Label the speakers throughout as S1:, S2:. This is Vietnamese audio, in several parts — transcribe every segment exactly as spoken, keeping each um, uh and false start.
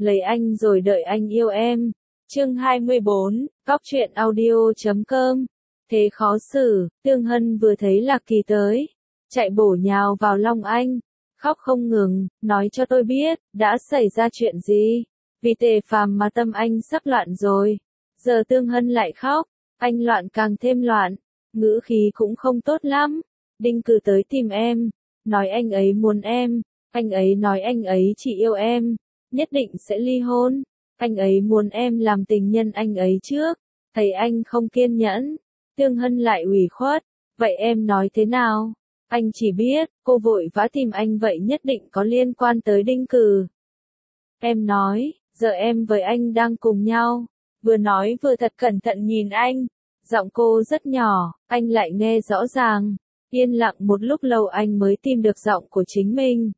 S1: lấy anh rồi đợi anh yêu em. Chương hai mươi bốn, Cóc truyện audio chấm com. Thế khó xử, Tương Hân vừa thấy Lạc Kỳ tới, chạy bổ nhào vào lòng anh, khóc không ngừng, nói cho tôi biết, đã xảy ra chuyện gì? Vì Tề Phàm mà tâm anh sắp loạn rồi. Giờ Tương Hân lại khóc, anh loạn càng thêm loạn, ngữ khí cũng không tốt lắm. Đinh Cừ tới tìm em, nói anh ấy muốn em, anh ấy nói anh ấy chỉ yêu em, nhất định sẽ ly hôn. Anh ấy muốn em làm tình nhân anh ấy trước, thấy anh không kiên nhẫn. Tương Hân lại ủy khuất, vậy em nói thế nào? Anh chỉ biết, cô vội vã tìm anh vậy nhất định có liên quan tới Đinh Cừ. Em nói, giờ em với anh đang cùng nhau. Vừa nói vừa thật cẩn thận nhìn anh. Giọng cô rất nhỏ, anh lại nghe rõ ràng. Yên lặng một lúc lâu anh mới tìm được giọng của chính mình.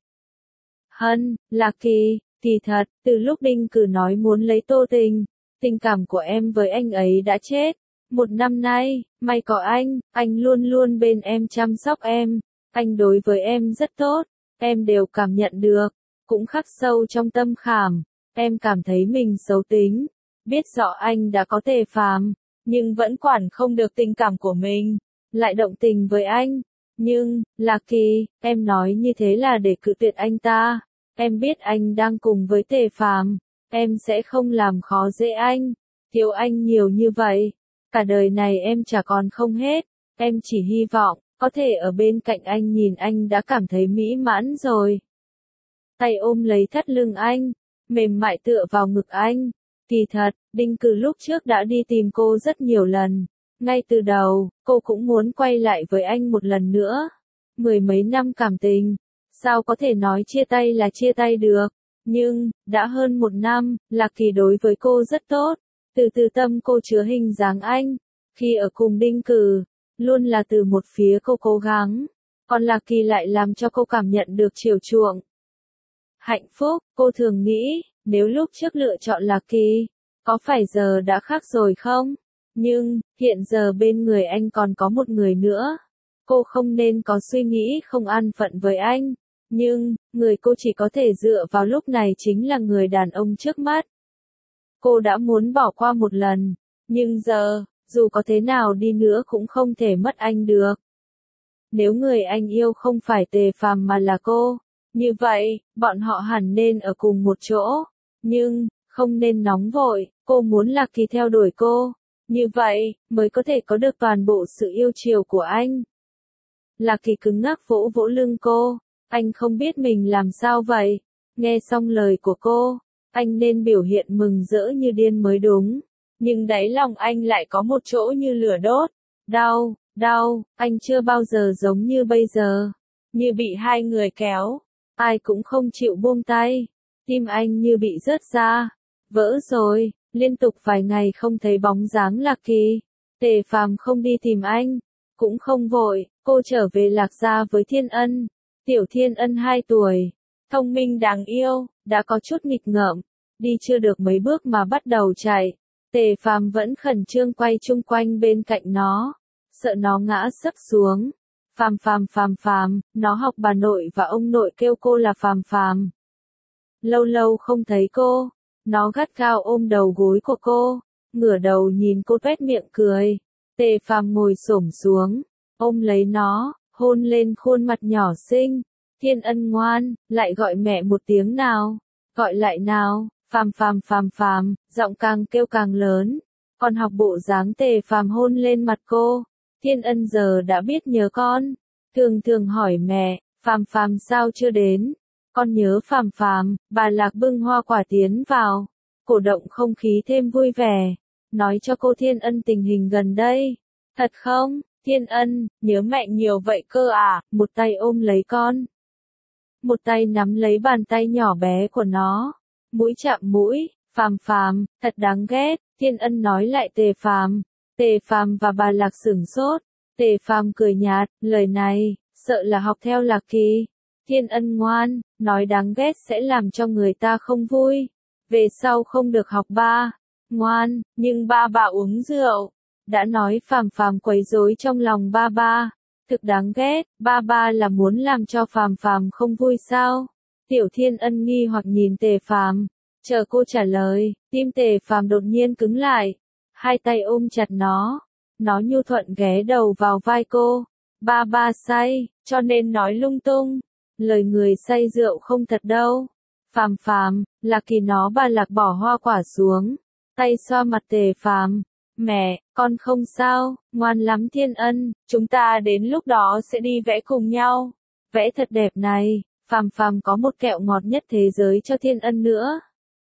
S1: Hân, Lạc Kỳ, kỳ thật, từ lúc Đinh Cừ nói muốn lấy Tô Tình, tình cảm của em với anh ấy đã chết. Một năm nay, may có anh, anh luôn luôn bên em chăm sóc em. Anh đối với em rất tốt, em đều cảm nhận được, cũng khắc sâu trong tâm khảm. Em cảm thấy mình xấu tính, biết rõ anh đã có Tề Phàm, nhưng vẫn quản không được tình cảm của mình, lại động tình với anh. Nhưng, Lạc Kỳ, em nói như thế là để cự tuyệt anh ta. Em biết anh đang cùng với Tề Phàm, em sẽ không làm khó dễ anh, thiếu anh nhiều như vậy. Cả đời này em chả còn không hết, em chỉ hy vọng, có thể ở bên cạnh anh nhìn anh đã cảm thấy mỹ mãn rồi. Tay ôm lấy thắt lưng anh, mềm mại tựa vào ngực anh. Kỳ thật, Đinh Cừ lúc trước đã đi tìm cô rất nhiều lần. Ngay từ đầu, cô cũng muốn quay lại với anh một lần nữa. Mười mấy năm cảm tình, sao có thể nói chia tay là chia tay được. Nhưng, đã hơn một năm, Lạc Kỳ đối với cô rất tốt. Từ từ tâm cô chứa hình dáng anh. Khi ở cùng Đinh Cừ, luôn là từ một phía cô cố gắng. Còn Lạc Kỳ lại làm cho cô cảm nhận được chiều chuộng. Hạnh phúc, cô thường nghĩ, nếu lúc trước lựa chọn Lạc Kỳ, có phải giờ đã khác rồi không? Nhưng, hiện giờ bên người anh còn có một người nữa. Cô không nên có suy nghĩ không an phận với anh. Nhưng, người cô chỉ có thể dựa vào lúc này chính là người đàn ông trước mắt. Cô đã muốn bỏ qua một lần, nhưng giờ, dù có thế nào đi nữa cũng không thể mất anh được. Nếu người anh yêu không phải Tề Phàm mà là cô, như vậy, bọn họ hẳn nên ở cùng một chỗ. Nhưng, không nên nóng vội, cô muốn Lạc Kỳ theo đuổi cô. Như vậy, mới có thể có được toàn bộ sự yêu chiều của anh. Lạc Kỳ cứng ngắc vỗ vỗ lưng cô, anh không biết mình làm sao vậy. Nghe xong lời của cô, anh nên biểu hiện mừng rỡ như điên mới đúng. Nhưng đáy lòng anh lại có một chỗ như lửa đốt. Đau, đau, anh chưa bao giờ giống như bây giờ. Như bị hai người kéo, ai cũng không chịu buông tay. Tim anh như bị rớt ra, vỡ rồi. Liên tục vài ngày không thấy bóng dáng Lạc Kỳ. Tề Phàm không đi tìm anh, cũng không vội, cô trở về Lạc gia với Thiên Ân. Tiểu Thiên Ân hai tuổi, thông minh đáng yêu, đã có chút nghịch ngợm, đi chưa được mấy bước mà bắt đầu chạy. Tề Phàm vẫn khẩn trương quay chung quanh bên cạnh nó, sợ nó ngã sấp xuống. Phàm Phàm Phàm Phàm, nó học bà nội và ông nội kêu cô là Phàm Phàm. Lâu lâu không thấy cô, nó gắt gao ôm đầu gối của cô, ngửa đầu nhìn cô tuét miệng cười. Tề Phàm ngồi xổm xuống, ôm lấy nó, hôn lên khuôn mặt nhỏ xinh. Thiên Ân ngoan, lại gọi mẹ một tiếng nào, gọi lại nào. Phàm Phàm Phàm Phàm, giọng càng kêu càng lớn, còn học bộ dáng Tề Phàm hôn lên mặt cô. Thiên Ân giờ đã biết nhớ con, thường thường hỏi mẹ, Phàm Phàm sao chưa đến? Con nhớ Phàm Phàm. Bà Lạc bưng hoa quả tiến vào, cổ động không khí thêm vui vẻ, nói cho cô Thiên Ân tình hình gần đây. Thật không, Thiên Ân, nhớ mẹ nhiều vậy cơ à? Một tay ôm lấy con, một tay nắm lấy bàn tay nhỏ bé của nó, mũi chạm mũi. Phàm Phàm, thật đáng ghét. Thiên Ân nói lại Tề Phàm. Tề Phàm và bà Lạc sửng sốt. Tề Phàm cười nhạt, lời này, sợ là học theo Lạc Kỳ. Thiên Ân ngoan, nói đáng ghét sẽ làm cho người ta không vui. Về sau không được học ba. Ngoan, nhưng ba bà uống rượu. Đã nói Phàm Phàm quấy rối trong lòng ba ba. Thực đáng ghét, ba ba là muốn làm cho Phàm Phàm không vui sao? Tiểu Thiên Ân nghi hoặc nhìn Tề Phàm. Chờ cô trả lời, tim Tề Phàm đột nhiên cứng lại, hai tay ôm chặt nó, nó nhu thuận ghé đầu vào vai cô. Ba ba say, cho nên nói lung tung, lời người say rượu không thật đâu. Phàm Phàm, Lạc Kỳ nó bà Lạc bỏ hoa quả xuống, tay xoa mặt Tề Phàm. Mẹ, con không sao, ngoan lắm Thiên Ân, chúng ta đến lúc đó sẽ đi vẽ cùng nhau. Vẽ thật đẹp này, Phàm Phàm có một kẹo ngọt nhất thế giới cho Thiên Ân nữa.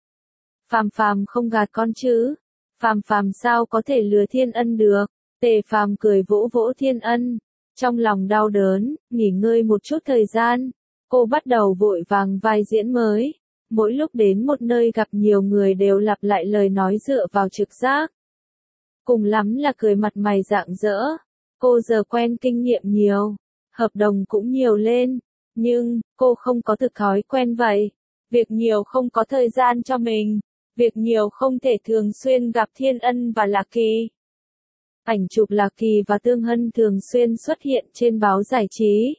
S1: Phàm Phàm không gạt con chứ? Phàm Phàm sao có thể lừa Thiên Ân được? Tề Phàm cười vỗ vỗ Thiên Ân, trong lòng đau đớn, nghỉ ngơi một chút thời gian. Cô bắt đầu vội vàng vai diễn mới. Mỗi lúc đến một nơi gặp nhiều người đều lặp lại lời nói dựa vào trực giác. Cùng lắm là cười mặt mày rạng rỡ. Cô giờ quen kinh nghiệm nhiều, hợp đồng cũng nhiều lên, nhưng cô không có thực thói quen vậy. Việc nhiều không có thời gian cho mình, việc nhiều không thể thường xuyên gặp Thiên Ân và Lạc Kỳ. Ảnh chụp Lạc Kỳ và Tương Hân thường xuyên xuất hiện trên báo giải trí.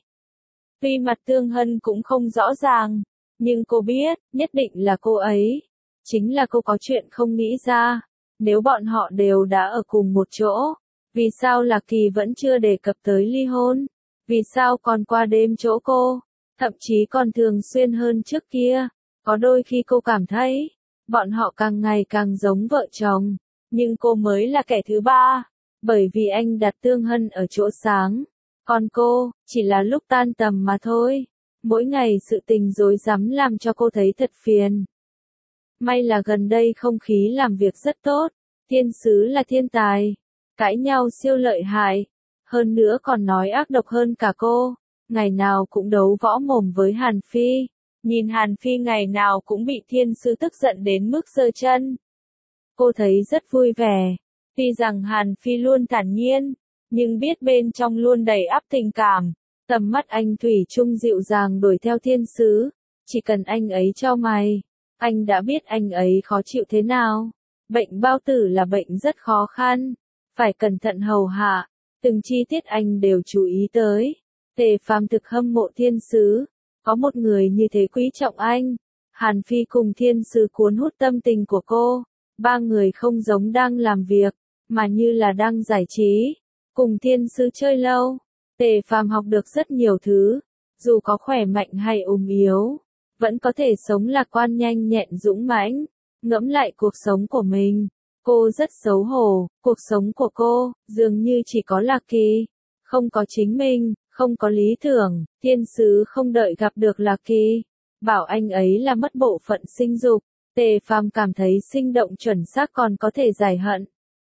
S1: Tuy mặt Tương Hân cũng không rõ ràng, nhưng cô biết, nhất định là cô ấy. Chính là cô có chuyện không nghĩ ra. Nếu bọn họ đều đã ở cùng một chỗ, vì sao Lạc Kỳ vẫn chưa đề cập tới ly hôn? Vì sao còn qua đêm chỗ cô? Thậm chí còn thường xuyên hơn trước kia. Có đôi khi cô cảm thấy, bọn họ càng ngày càng giống vợ chồng. Nhưng cô mới là kẻ thứ ba. Bởi vì anh đặt Tương Hân ở chỗ sáng. Còn cô, chỉ là lúc tan tầm mà thôi. Mỗi ngày sự tình rối rắm làm cho cô thấy thật phiền. May là gần đây không khí làm việc rất tốt. Thiên sứ là thiên tài. Cãi nhau siêu lợi hại. Hơn nữa còn nói ác độc hơn cả cô. Ngày nào cũng đấu võ mồm với Hàn Phi. Nhìn Hàn Phi ngày nào cũng bị thiên sứ tức giận đến mức giơ chân. Cô thấy rất vui vẻ. Tuy rằng Hàn Phi luôn thản nhiên, nhưng biết bên trong luôn đầy ắp tình cảm. Tầm mắt anh thủy chung dịu dàng đuổi theo thiên sứ. Chỉ cần anh ấy cho mày, anh đã biết anh ấy khó chịu thế nào. Bệnh bao tử là bệnh rất khó khăn, phải cẩn thận hầu hạ, từng chi tiết anh đều chú ý tới. Tề Phàm thực hâm mộ thiên sứ, có một người như thế quý trọng anh. Hàn Phi cùng thiên sứ cuốn hút tâm tình của cô, ba người không giống đang làm việc, mà như là đang giải trí, cùng thiên sứ chơi lâu. Tề Phàm học được rất nhiều thứ, dù có khỏe mạnh hay ốm yếu, vẫn có thể sống lạc quan nhanh nhẹn dũng mãnh. Ngẫm lại cuộc sống của mình, cô rất xấu hổ, cuộc sống của cô, dường như chỉ có Lạc Kỳ, không có chính mình, không có lý tưởng. Thiên sứ không đợi gặp được Lạc Kỳ, bảo anh ấy là mất bộ phận sinh dục. Tề Phàm cảm thấy sinh động chuẩn xác còn có thể giải hận.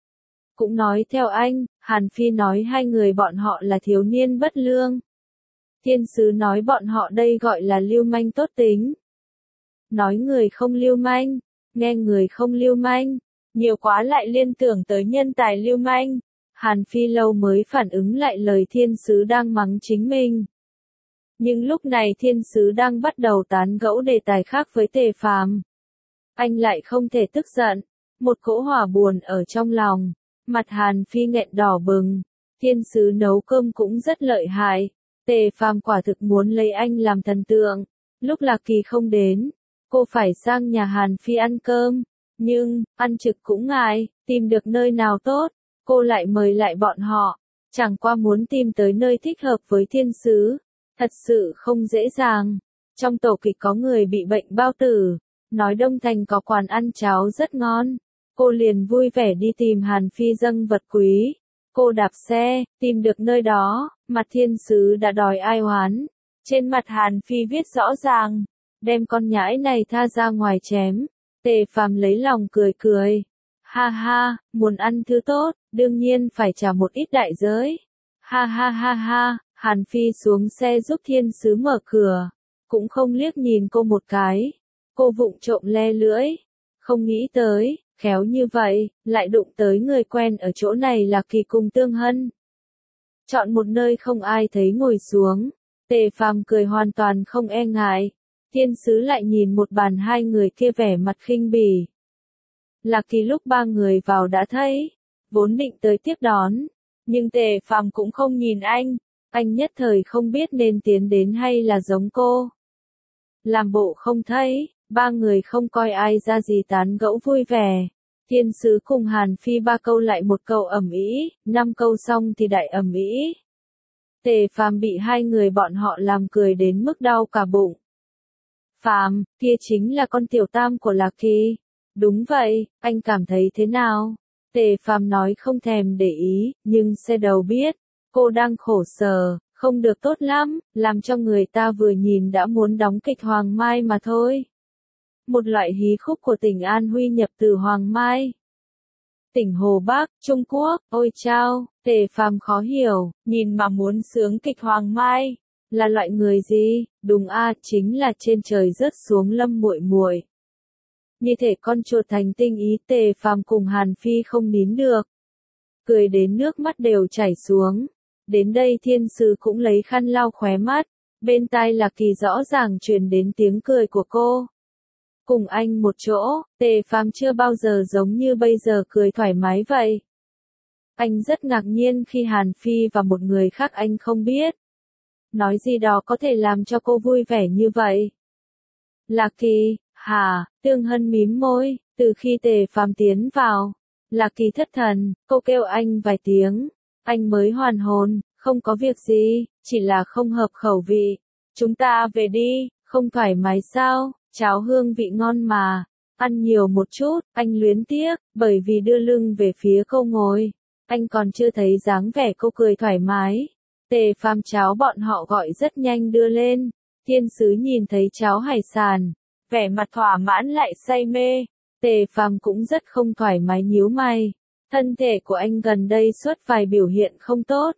S1: Cũng nói theo anh, Hàn Phi nói hai người bọn họ là thiếu niên bất lương. Thiên sứ nói bọn họ đây gọi là lưu manh tốt tính. Nói người không lưu manh, nghe người không lưu manh, nhiều quá lại liên tưởng tới nhân tài lưu manh. Hàn Phi lâu mới phản ứng lại lời thiên sứ đang mắng chính mình. Nhưng lúc này thiên sứ đang bắt đầu tán gẫu đề tài khác với Tề Phàm. Anh lại không thể tức giận, một cỗ hỏa buồn ở trong lòng, mặt Hàn Phi nghẹn đỏ bừng. Thiên sứ nấu cơm cũng rất lợi hại, Tề Phàm quả thực muốn lấy anh làm thần tượng. Lúc Lạc Kỳ không đến, cô phải sang nhà Hàn Phi ăn cơm, nhưng, ăn trực cũng ngại, tìm được nơi nào tốt, cô lại mời lại bọn họ, chẳng qua muốn tìm tới nơi thích hợp với thiên sứ, thật sự không dễ dàng. Trong tổ kịch có người bị bệnh bao tử, nói Đông Thành có quán ăn cháo rất ngon, cô liền vui vẻ đi tìm Hàn Phi dâng vật quý. Cô đạp xe, tìm được nơi đó, mặt thiên sứ đã đòi ai oán. Trên mặt Hàn Phi viết rõ ràng, đem con nhãi này tha ra ngoài chém. Tề Phàm lấy lòng cười cười. Ha ha, muốn ăn thứ tốt, đương nhiên phải trả một ít đại giới. Ha ha ha ha, Hàn Phi xuống xe giúp thiên sứ mở cửa, cũng không liếc nhìn cô một cái. Cô vụng trộm le lưỡi, không nghĩ tới, khéo như vậy, lại đụng tới người quen ở chỗ này là Kỳ cùng Tương Hân. Chọn một nơi không ai thấy ngồi xuống, Tề Phàm cười hoàn toàn không e ngại. Thiên sứ lại nhìn một bàn hai người kia vẻ mặt khinh bỉ. Lạc Kỳ lúc ba người vào đã thấy, vốn định tới tiếp đón, nhưng Tề Phàm cũng không nhìn anh, anh nhất thời không biết nên tiến đến hay là giống cô. Làm bộ không thấy, Ba người không coi ai ra gì tán gẫu vui vẻ. Thiên sứ cùng Hàn Phi ba câu lại một câu ầm ĩ, năm câu xong thì đại ầm ĩ. Tề Phàm bị hai người bọn họ làm cười đến mức đau cả bụng. Phàm, kia chính là con tiểu tam của Lạc Kỳ. Đúng vậy, anh cảm thấy thế nào? Tề Phàm nói không thèm để ý, nhưng xe đầu biết, cô đang khổ sở, không được tốt lắm, làm cho người ta vừa nhìn đã muốn đóng kịch Hoàng Mai mà thôi. Một loại hí khúc của tỉnh An Huy nhập từ Hoàng Mai. Tỉnh Hồ Bắc, Trung Quốc, ôi chao, Tề Phàm khó hiểu, nhìn mà muốn sướng kịch Hoàng Mai. Là loại người gì? Đúng a, chính là trên trời rớt xuống Lâm muội muội. Như thể con chuột thành tinh ý. Tề Phàm cùng Hàn Phi không nín được. Cười đến nước mắt đều chảy xuống. Đến đây thiên sứ cũng lấy khăn lau khóe mắt. Bên tai Lạc Kỳ rõ ràng truyền đến tiếng cười của cô. Cùng anh một chỗ, Tề Phàm chưa bao giờ giống như bây giờ cười thoải mái vậy. Anh rất ngạc nhiên khi Hàn Phi và một người khác anh không biết. Nói gì đó có thể làm cho cô vui vẻ như vậy. Lạc Kỳ, hả? Tương Hân mím môi, từ khi Tề Phàm tiến vào. Lạc Kỳ thất thần, cô kêu anh vài tiếng. Anh mới hoàn hồn, không có việc gì, chỉ là không hợp khẩu vị. Chúng ta về đi, không thoải mái sao? Cháo hương vị ngon mà. Ăn nhiều một chút, anh luyến tiếc, bởi vì đưa lưng về phía cô ngồi. Anh còn chưa thấy dáng vẻ cô cười thoải mái. Tề Phàm cháo bọn họ gọi rất nhanh đưa lên. Thiên sứ nhìn thấy cháo hải sản, vẻ mặt thỏa mãn lại say mê. Tề Phàm cũng rất không thoải mái nhíu mày. Thân thể của anh gần đây suốt vài biểu hiện không tốt.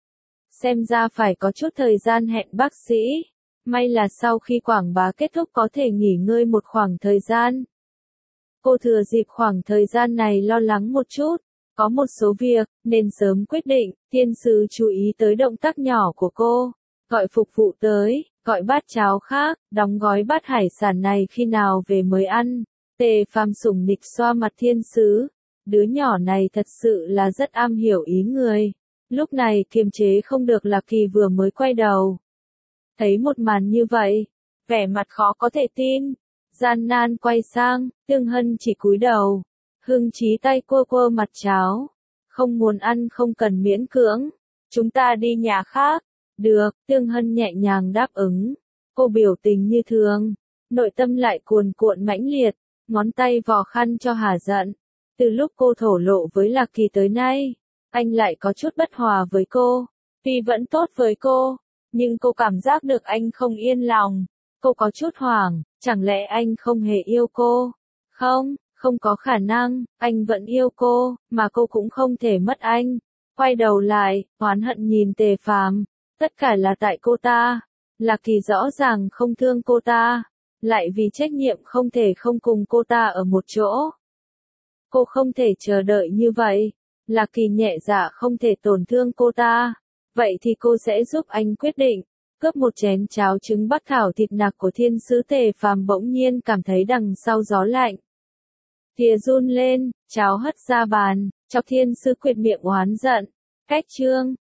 S1: Xem ra phải có chút thời gian hẹn bác sĩ. May là sau khi quảng bá kết thúc có thể nghỉ ngơi một khoảng thời gian. Cô thừa dịp khoảng thời gian này lo lắng một chút. Có một số việc, nên sớm quyết định. Thiên sứ chú ý tới động tác nhỏ của cô. Gọi phục vụ tới, gọi bát cháo khác, đóng gói bát hải sản này khi nào về mới ăn. Tề Phàm sủng nịch xoa mặt thiên sứ. Đứa nhỏ này thật sự là rất am hiểu ý người. Lúc này kiềm chế không được. Lạc Kỳ vừa mới quay đầu. Thấy một màn như vậy, vẻ mặt khó có thể tin. Gian nan quay sang, Tương Hân chỉ cúi đầu. Hưng Chí tay quơ quơ mặt cháo. Không muốn ăn không cần miễn cưỡng. Chúng ta đi nhà khác. Được, Tương Hân nhẹ nhàng đáp ứng. Cô biểu tình như thường. Nội tâm lại cuồn cuộn mãnh liệt. Ngón tay vò khăn cho hả giận. Từ lúc cô thổ lộ với Lạc Kỳ tới nay, anh lại có chút bất hòa với cô. Tuy vẫn tốt với cô, nhưng cô cảm giác được anh không yên lòng. Cô có chút hoảng, chẳng lẽ anh không hề yêu cô? Không, không có khả năng, anh vẫn yêu cô, mà cô cũng không thể mất anh. Quay đầu lại, oán hận nhìn Tề Phàm, tất cả là tại cô ta. Lạc Kỳ rõ ràng không thương cô ta, lại vì trách nhiệm không thể không cùng cô ta ở một chỗ. Cô không thể chờ đợi như vậy. Lạc Kỳ nhẹ dạ không thể tổn thương cô ta. Vậy thì cô sẽ giúp anh quyết định. Cướp một chén cháo trứng bắc thảo thịt nạc của thiên sứ. Tề Phàm bỗng nhiên cảm thấy đằng sau gió lạnh. Thìa run lên, cháo hất ra bàn, chọc thiên sứ quệt miệng oán giận. Cách trương,